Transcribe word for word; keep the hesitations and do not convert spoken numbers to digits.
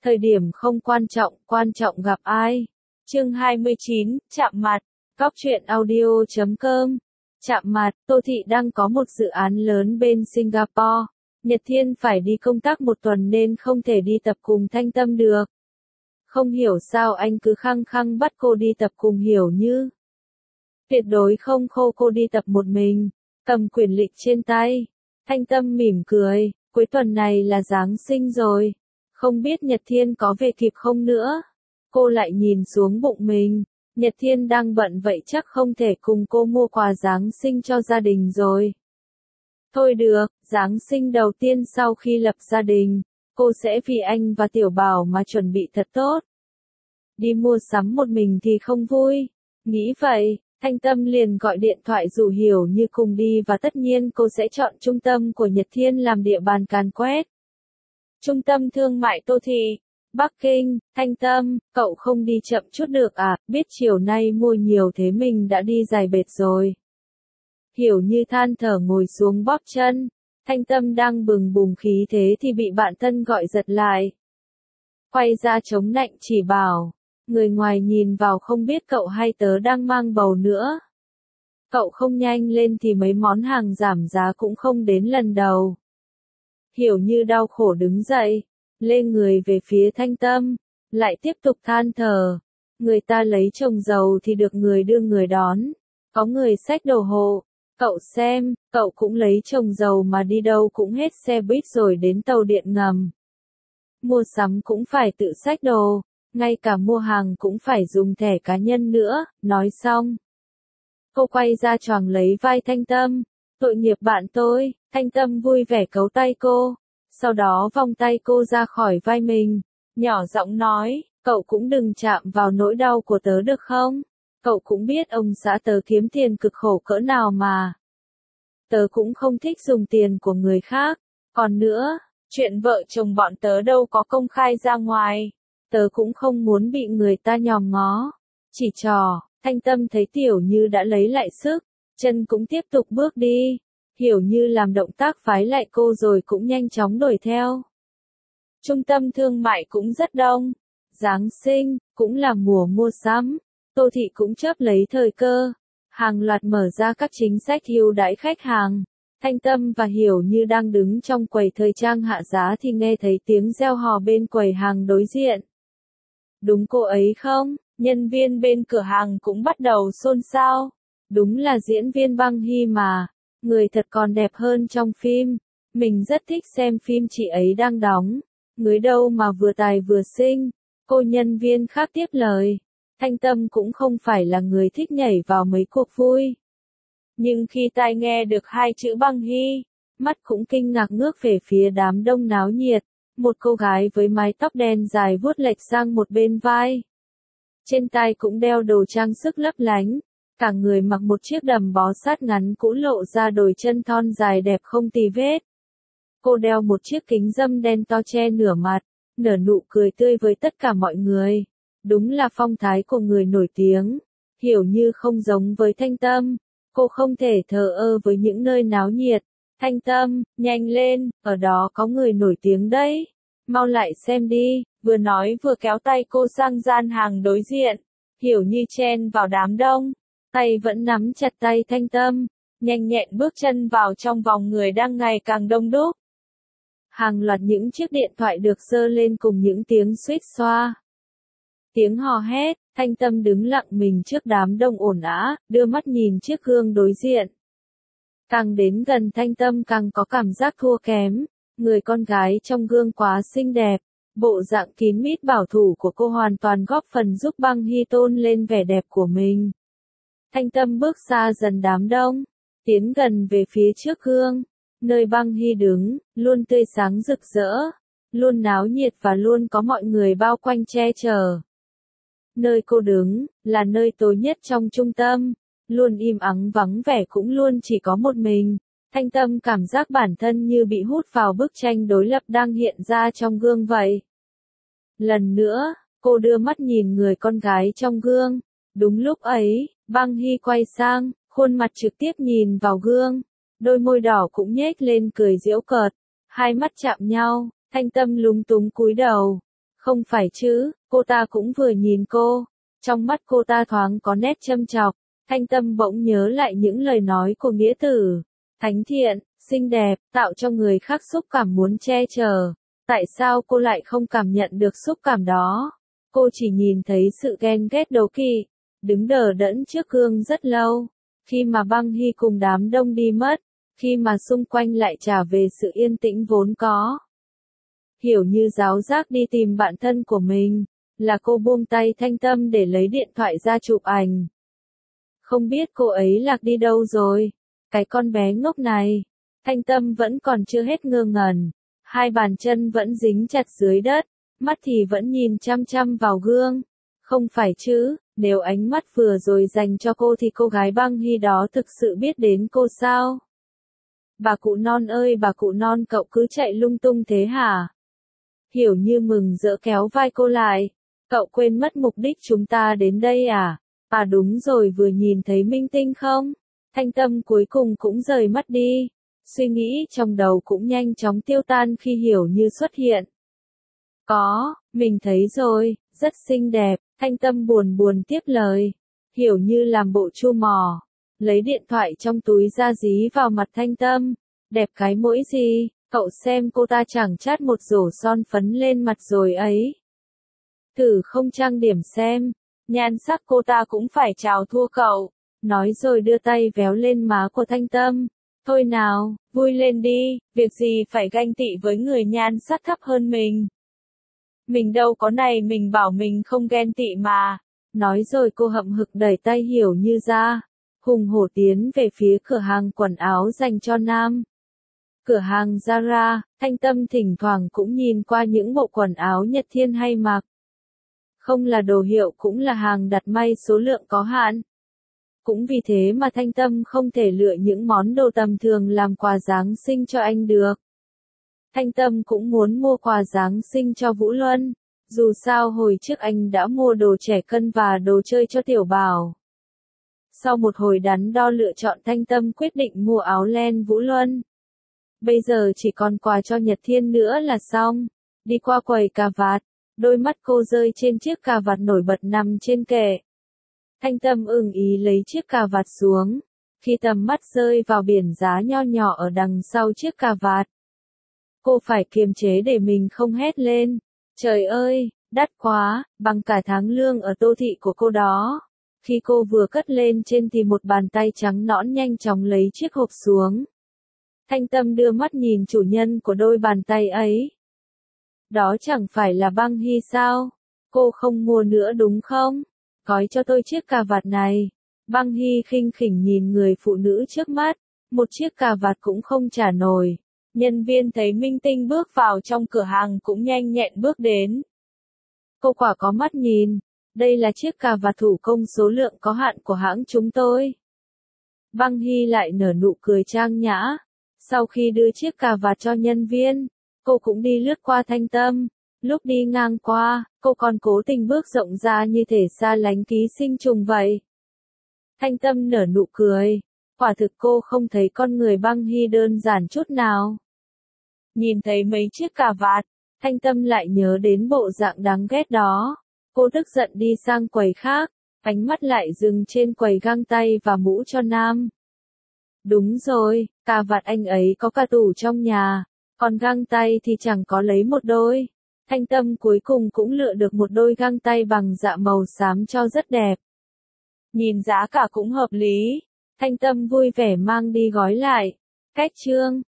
Thời điểm không quan trọng, quan trọng gặp ai. Chương hai mươi chín, chạm mặt. Góc truyện audio chấm com. Chạm mặt, Tô Thị đang có một dự án lớn bên Singapore. Nhật Thiên phải đi công tác một tuần nên không thể đi tập cùng Thanh Tâm được. Không hiểu sao anh cứ khăng khăng bắt cô đi tập cùng Hiểu Như. Tuyệt đối không khô cô đi tập một mình, cầm quyển lịch trên tay. Thanh Tâm mỉm cười, cuối tuần này là Giáng sinh rồi. Không biết Nhật Thiên có về kịp không nữa. Cô lại nhìn xuống bụng mình. Nhật Thiên đang bận vậy chắc không thể cùng cô mua quà Giáng sinh cho gia đình rồi. Thôi được, Giáng sinh đầu tiên sau khi lập gia đình, cô sẽ vì anh và Tiểu Bảo mà chuẩn bị thật tốt. Đi mua sắm một mình thì không vui. Nghĩ vậy, Thanh Tâm liền gọi điện thoại rủ Hiểu Như cùng đi và tất nhiên cô sẽ chọn trung tâm của Nhật Thiên làm địa bàn càn quét. Trung tâm thương mại Tô Thị, Bắc Kinh. Thanh Tâm, cậu không đi chậm chút được à, biết chiều nay mua nhiều thế mình đã đi dài bệt rồi. Hiểu Như than thở ngồi xuống bóp chân. Thanh Tâm đang bừng bùng khí thế thì bị bạn thân gọi giật lại. Quay ra chống nạnh chỉ bảo, người ngoài nhìn vào không biết cậu hay tớ đang mang bầu nữa. Cậu không nhanh lên thì mấy món hàng giảm giá cũng không đến lần đầu. Hiểu Như đau khổ đứng dậy, lê người về phía Thanh Tâm, lại tiếp tục than thở. Người ta lấy chồng giàu thì được người đưa người đón, có người xách đồ hộ. Cậu xem, cậu cũng lấy chồng giàu mà đi đâu cũng hết xe buýt rồi đến tàu điện ngầm. Mua sắm cũng phải tự xách đồ, ngay cả mua hàng cũng phải dùng thẻ cá nhân nữa. Nói xong, cô quay ra choàng lấy vai Thanh Tâm. Tội nghiệp bạn tôi. Thanh Tâm vui vẻ cấu tay cô, sau đó vòng tay cô ra khỏi vai mình, nhỏ giọng nói, cậu cũng đừng chạm vào nỗi đau của tớ được không? Cậu cũng biết ông xã tớ kiếm tiền cực khổ cỡ nào mà. Tớ cũng không thích dùng tiền của người khác. Còn nữa, chuyện vợ chồng bọn tớ đâu có công khai ra ngoài. Tớ cũng không muốn bị người ta nhòm ngó. Chỉ trò, Thanh Tâm thấy Tiểu Như đã lấy lại sức, chân cũng tiếp tục bước đi. Hiểu Như làm động tác phái lại cô rồi cũng nhanh chóng đuổi theo. Trung tâm thương mại cũng rất đông. Giáng sinh, cũng là mùa mua sắm. Tô Thị cũng chớp lấy thời cơ. Hàng loạt mở ra các chính sách ưu đãi khách hàng. Thanh Tâm và Hiểu Như đang đứng trong quầy thời trang hạ giá thì nghe thấy tiếng reo hò bên quầy hàng đối diện. Đúng cô ấy không? Nhân viên bên cửa hàng cũng bắt đầu xôn xao. Đúng là diễn viên Băng Hy mà. Người thật còn đẹp hơn trong phim. Mình rất thích xem phim chị ấy đang đóng. Người đâu mà vừa tài vừa xinh. Cô nhân viên khác tiếp lời. Thanh Tâm cũng không phải là người thích nhảy vào mấy cuộc vui. Nhưng khi tai nghe được hai chữ Băng Hy, mắt cũng kinh ngạc ngước về phía đám đông náo nhiệt. Một cô gái với mái tóc đen dài vuốt lệch sang một bên vai. Trên tai cũng đeo đồ trang sức lấp lánh. Cả người mặc một chiếc đầm bó sát ngắn cũ lộ ra đồi chân thon dài đẹp không tì vết. Cô đeo một chiếc kính râm đen to che nửa mặt, nở nụ cười tươi với tất cả mọi người. Đúng là phong thái của người nổi tiếng. Hiểu Như không giống với Thanh Tâm. Cô không thể thờ ơ với những nơi náo nhiệt. Thanh Tâm, nhanh lên, ở đó có người nổi tiếng đấy. Mau lại xem đi, vừa nói vừa kéo tay cô sang gian hàng đối diện. Hiểu Như chen vào đám đông, tay vẫn nắm chặt tay Thanh Tâm, nhanh nhẹn bước chân vào trong vòng người đang ngày càng đông đúc. Hàng loạt những chiếc điện thoại được giơ lên cùng những tiếng suýt xoa. Tiếng hò hét. Thanh Tâm đứng lặng mình trước đám đông ồn ào, đưa mắt nhìn chiếc gương đối diện. Càng đến gần Thanh Tâm càng có cảm giác thua kém. Người con gái trong gương quá xinh đẹp. Bộ dạng kín mít bảo thủ của cô hoàn toàn góp phần giúp Băng Hy tôn lên vẻ đẹp của mình. Thanh Tâm bước xa dần đám đông, tiến gần về phía trước gương. Nơi Băng Hy đứng, luôn tươi sáng rực rỡ, luôn náo nhiệt và luôn có mọi người bao quanh che chở. Nơi cô đứng, là nơi tối nhất trong trung tâm, luôn im ắng vắng vẻ cũng luôn chỉ có một mình. Thanh Tâm cảm giác bản thân như bị hút vào bức tranh đối lập đang hiện ra trong gương vậy. Lần nữa, cô đưa mắt nhìn người con gái trong gương. Đúng lúc ấy, Băng Hy quay sang, khuôn mặt trực tiếp nhìn vào gương. Đôi môi đỏ cũng nhếch lên cười giễu cợt. Hai mắt chạm nhau, Thanh Tâm lúng túng cúi đầu. Không phải chứ, cô ta cũng vừa nhìn cô. Trong mắt cô ta thoáng có nét châm chọc. Thanh Tâm bỗng nhớ lại những lời nói của nghĩa tử. Thánh thiện, xinh đẹp, tạo cho người khác xúc cảm muốn che chở. Tại sao cô lại không cảm nhận được xúc cảm đó? Cô chỉ nhìn thấy sự ghen ghét đố kỵ, đứng đờ đẫn trước gương rất lâu. Khi mà Băng Hy cùng đám đông đi mất, khi mà xung quanh lại trả về sự yên tĩnh vốn có. Hiểu như giáo giác đi tìm bạn thân của mình, là cô buông tay Thanh Tâm để lấy điện thoại ra chụp ảnh. Không biết cô ấy lạc đi đâu rồi, cái con bé ngốc này. Thanh Tâm vẫn còn chưa hết ngơ ngẩn, hai bàn chân vẫn dính chặt dưới đất, mắt thì vẫn nhìn chăm chăm vào gương. Không phải chứ, nếu ánh mắt vừa rồi dành cho cô thì cô gái Băng Hy đó thực sự biết đến cô sao? Bà cụ non ơi bà cụ non, cậu cứ chạy lung tung thế hả? Hiểu như mừng rỡ kéo vai cô lại. Cậu quên mất mục đích chúng ta đến đây à? À đúng rồi, vừa nhìn thấy minh tinh không? Thanh Tâm cuối cùng cũng rời mắt đi. Suy nghĩ trong đầu cũng nhanh chóng tiêu tan khi Hiểu như xuất hiện. Có, mình thấy rồi, rất xinh đẹp. Thanh Tâm buồn buồn tiếp lời. Hiểu như làm bộ chu mỏ, lấy điện thoại trong túi ra dí vào mặt Thanh Tâm. Đẹp cái mũi gì, cậu xem cô ta chẳng chát một rổ son phấn lên mặt rồi ấy. Thử không trang điểm xem, nhan sắc cô ta cũng phải chào thua cậu. Nói rồi đưa tay véo lên má của Thanh Tâm. Thôi nào, vui lên đi, việc gì phải ganh tị với người nhan sắc thấp hơn mình. Mình đâu có này, mình bảo mình không ghen tị mà. Nói rồi cô hậm hực đẩy tay Hiểu như ra, hùng hổ tiến về phía cửa hàng quần áo dành cho nam. Cửa hàng Zara, Thanh Tâm thỉnh thoảng cũng nhìn qua những bộ quần áo Nhật Thiên hay mặc. Không là đồ hiệu cũng là hàng đặt may số lượng có hạn. Cũng vì thế mà Thanh Tâm không thể lựa những món đồ tầm thường làm quà Giáng sinh cho anh được. Thanh Tâm cũng muốn mua quà Giáng sinh cho Vũ Luân. Dù sao hồi trước anh đã mua đồ trẻ cân và đồ chơi cho Tiểu Bảo. Sau một hồi đắn đo lựa chọn, Thanh Tâm quyết định mua áo len Vũ Luân. Bây giờ chỉ còn quà cho Nhật Thiên nữa là xong. Đi qua quầy cà vạt, đôi mắt cô rơi trên chiếc cà vạt nổi bật nằm trên kệ. Thanh Tâm ưng ý lấy chiếc cà vạt xuống. Khi tầm mắt rơi vào biển giá nho nhỏ ở đằng sau chiếc cà vạt, cô phải kiềm chế để mình không hét lên. Trời ơi, đắt quá, bằng cả tháng lương ở Tô Thị của cô đó. Khi cô vừa cất lên trên thì một bàn tay trắng nõn nhanh chóng lấy chiếc hộp xuống. Thanh Tâm đưa mắt nhìn chủ nhân của đôi bàn tay ấy. Đó chẳng phải là Băng Hy sao? Cô không mua nữa đúng không? Gói cho tôi chiếc cà vạt này. Băng Hy khinh khỉnh nhìn người phụ nữ trước mắt. Một chiếc cà vạt cũng không trả nổi. Nhân viên thấy minh tinh bước vào trong cửa hàng cũng nhanh nhẹn bước đến. Cô quả có mắt nhìn. Đây là chiếc cà vạt thủ công số lượng có hạn của hãng chúng tôi. Băng Hy lại nở nụ cười trang nhã. Sau khi đưa chiếc cà vạt cho nhân viên, cô cũng đi lướt qua Thanh Tâm. Lúc đi ngang qua, cô còn cố tình bước rộng ra như thể xa lánh ký sinh trùng vậy. Thanh Tâm nở nụ cười. Quả thực cô không thấy con người Băng Hy đơn giản chút nào. Nhìn thấy mấy chiếc cà vạt, Thanh Tâm lại nhớ đến bộ dạng đáng ghét đó. Cô tức giận đi sang quầy khác, ánh mắt lại dừng trên quầy găng tay và mũ cho nam. Đúng rồi, cà vạt anh ấy có cả tủ trong nhà, còn găng tay thì chẳng có lấy một đôi. Thanh Tâm cuối cùng cũng lựa được một đôi găng tay bằng dạ màu xám cho rất đẹp. Nhìn giá cả cũng hợp lý, Thanh Tâm vui vẻ mang đi gói lại. Cách chương